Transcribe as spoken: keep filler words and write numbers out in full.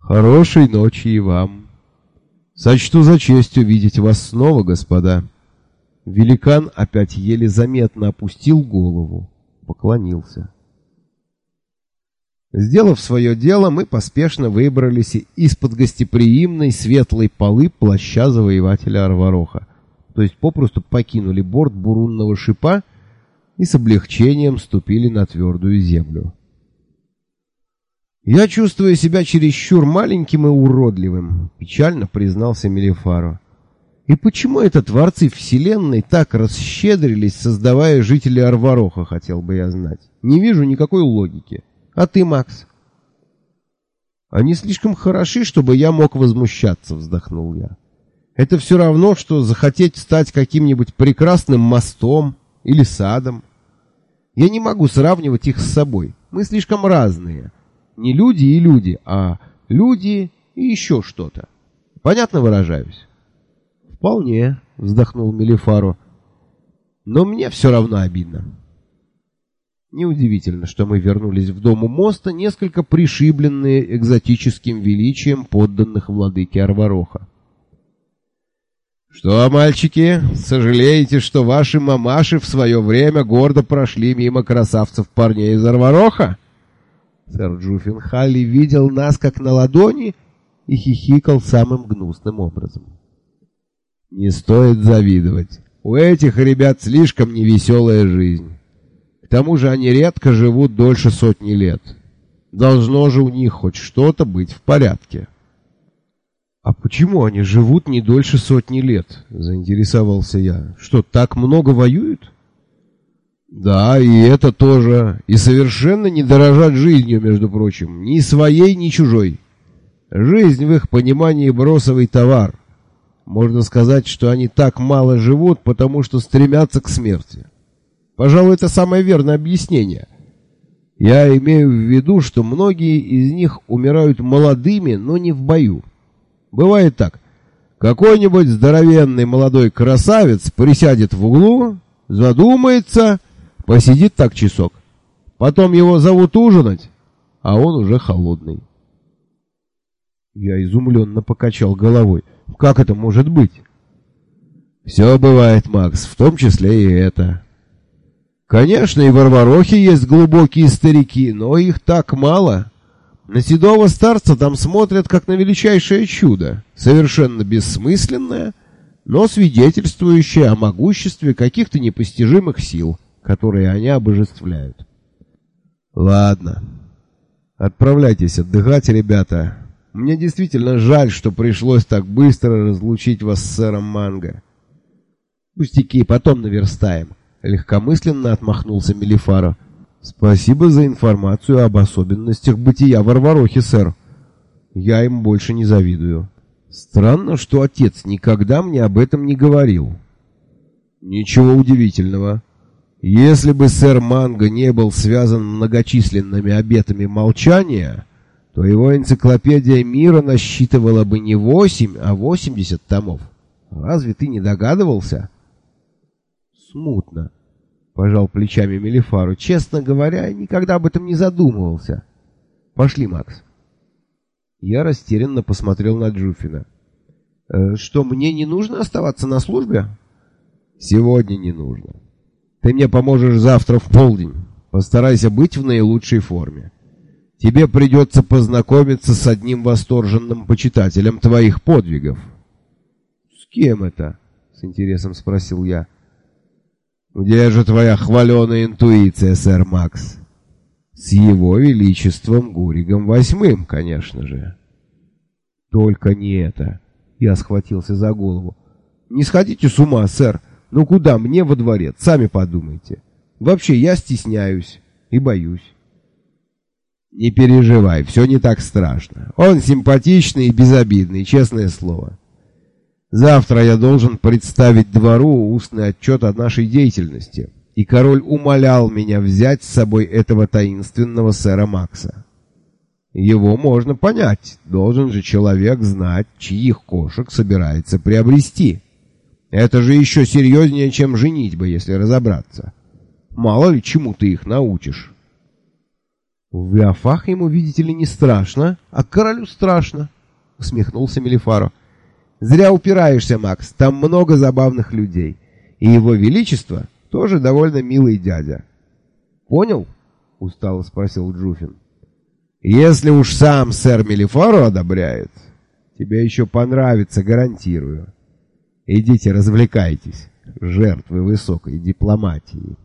Хорошей ночи и вам. Сочту за честь увидеть вас снова, господа. Великан опять еле заметно опустил голову, поклонился. Сделав свое дело, мы поспешно выбрались из-под гостеприимной светлой полы плаща завоевателя Арвароха, то есть попросту покинули борт бурунного шипа и с облегчением ступили на твердую землю. «Я чувствую себя чересчур маленьким и уродливым», — печально признался Мелифаро. «И почему это творцы Вселенной так расщедрились, создавая жителей Арвароха, хотел бы я знать? Не вижу никакой логики. А ты, Макс?» «Они слишком хороши, чтобы я мог возмущаться», — вздохнул я. «Это все равно, что захотеть стать каким-нибудь прекрасным мостом или садом. Я не могу сравнивать их с собой. Мы слишком разные. Не люди и люди, а люди и еще что-то. Понятно выражаюсь?» «Вполне», — вздохнул Мелифаро. «Но мне все равно обидно». Неудивительно, что мы вернулись в дом у моста, несколько пришибленные экзотическим величием подданных владыки Арвароха. «Что, мальчики, сожалеете, что ваши мамаши в свое время гордо прошли мимо красавцев парней из Арвароха?» Сэр Джуффин Халли видел нас как на ладони и хихикал самым гнусным образом. «Не стоит завидовать. У этих ребят слишком невеселая жизнь. К тому же они редко живут дольше сотни лет. Должно же у них хоть что-то быть в порядке». «А почему они живут не дольше сотни лет?» — заинтересовался я. «Что, так много воюют?» «Да, и это тоже. И совершенно не дорожат жизнью, между прочим. Ни своей, ни чужой. Жизнь в их понимании бросовый товар. Можно сказать, что они так мало живут, потому что стремятся к смерти. Пожалуй, это самое верное объяснение. Я имею в виду, что многие из них умирают молодыми, но не в бою. Бывает так. Какой-нибудь здоровенный молодой красавец присядет в углу, задумается, посидит так часок. Потом его зовут ужинать, а он уже холодный». Я изумленно покачал головой. «Как это может быть?» «Все бывает, Макс, в том числе и это. Конечно, и в Арварохе есть глубокие старики, но их так мало. На седого старца там смотрят как на величайшее чудо, совершенно бессмысленное, но свидетельствующее о могуществе каких-то непостижимых сил, которые они обожествляют». «Ладно, отправляйтесь отдыхать, ребята. Мне действительно жаль, что пришлось так быстро разлучить вас с сэром Манго». «Пустяки, потом наверстаем», — легкомысленно отмахнулся Мелифаро. «Спасибо за информацию об особенностях бытия в Арварохе, сэр. Я им больше не завидую. Странно, что отец никогда мне об этом не говорил». «Ничего удивительного. Если бы сэр Манго не был связан многочисленными обетами молчания, то его энциклопедия мира насчитывала бы не восемь, а восемьдесят томов. Разве ты не догадывался?» «Смутно», — пожал плечами Мелифаро. «Честно говоря, никогда об этом не задумывался. Пошли, Макс». Я растерянно посмотрел на Джуффина. «Э, «Что, мне не нужно оставаться на службе?» «Сегодня не нужно. Ты мне поможешь завтра в полдень. Постарайся быть в наилучшей форме. Тебе придется познакомиться с одним восторженным почитателем твоих подвигов». «С кем это?» — с интересом спросил я. «Где же твоя хваленая интуиция, сэр Макс?» «С его величеством Гуригом Восьмым, конечно же». «Только не это!» — я схватился за голову. «Не сходите с ума, сэр! Ну куда мне во дворец? Сами подумайте. Вообще я стесняюсь и боюсь». «Не переживай, все не так страшно. Он симпатичный и безобидный, честное слово. Завтра я должен представить двору устный отчет о нашей деятельности, и король умолял меня взять с собой этого таинственного сэра Макса. Его можно понять, должен же человек знать, чьих кошек собирается приобрести. Это же еще серьезнее, чем женитьба, если разобраться. Мало ли чему ты их научишь». В Виафах ему, видите ли, не страшно, а королю страшно, усмехнулся Мелифаро. Зря упираешься, Макс, там много забавных людей. И его величество тоже довольно милый дядя. Понял? Устало спросил Джуфин. Если уж сам сэр Мелифаро одобряет, тебе еще понравится, гарантирую. Идите развлекайтесь, жертвы высокой дипломатии.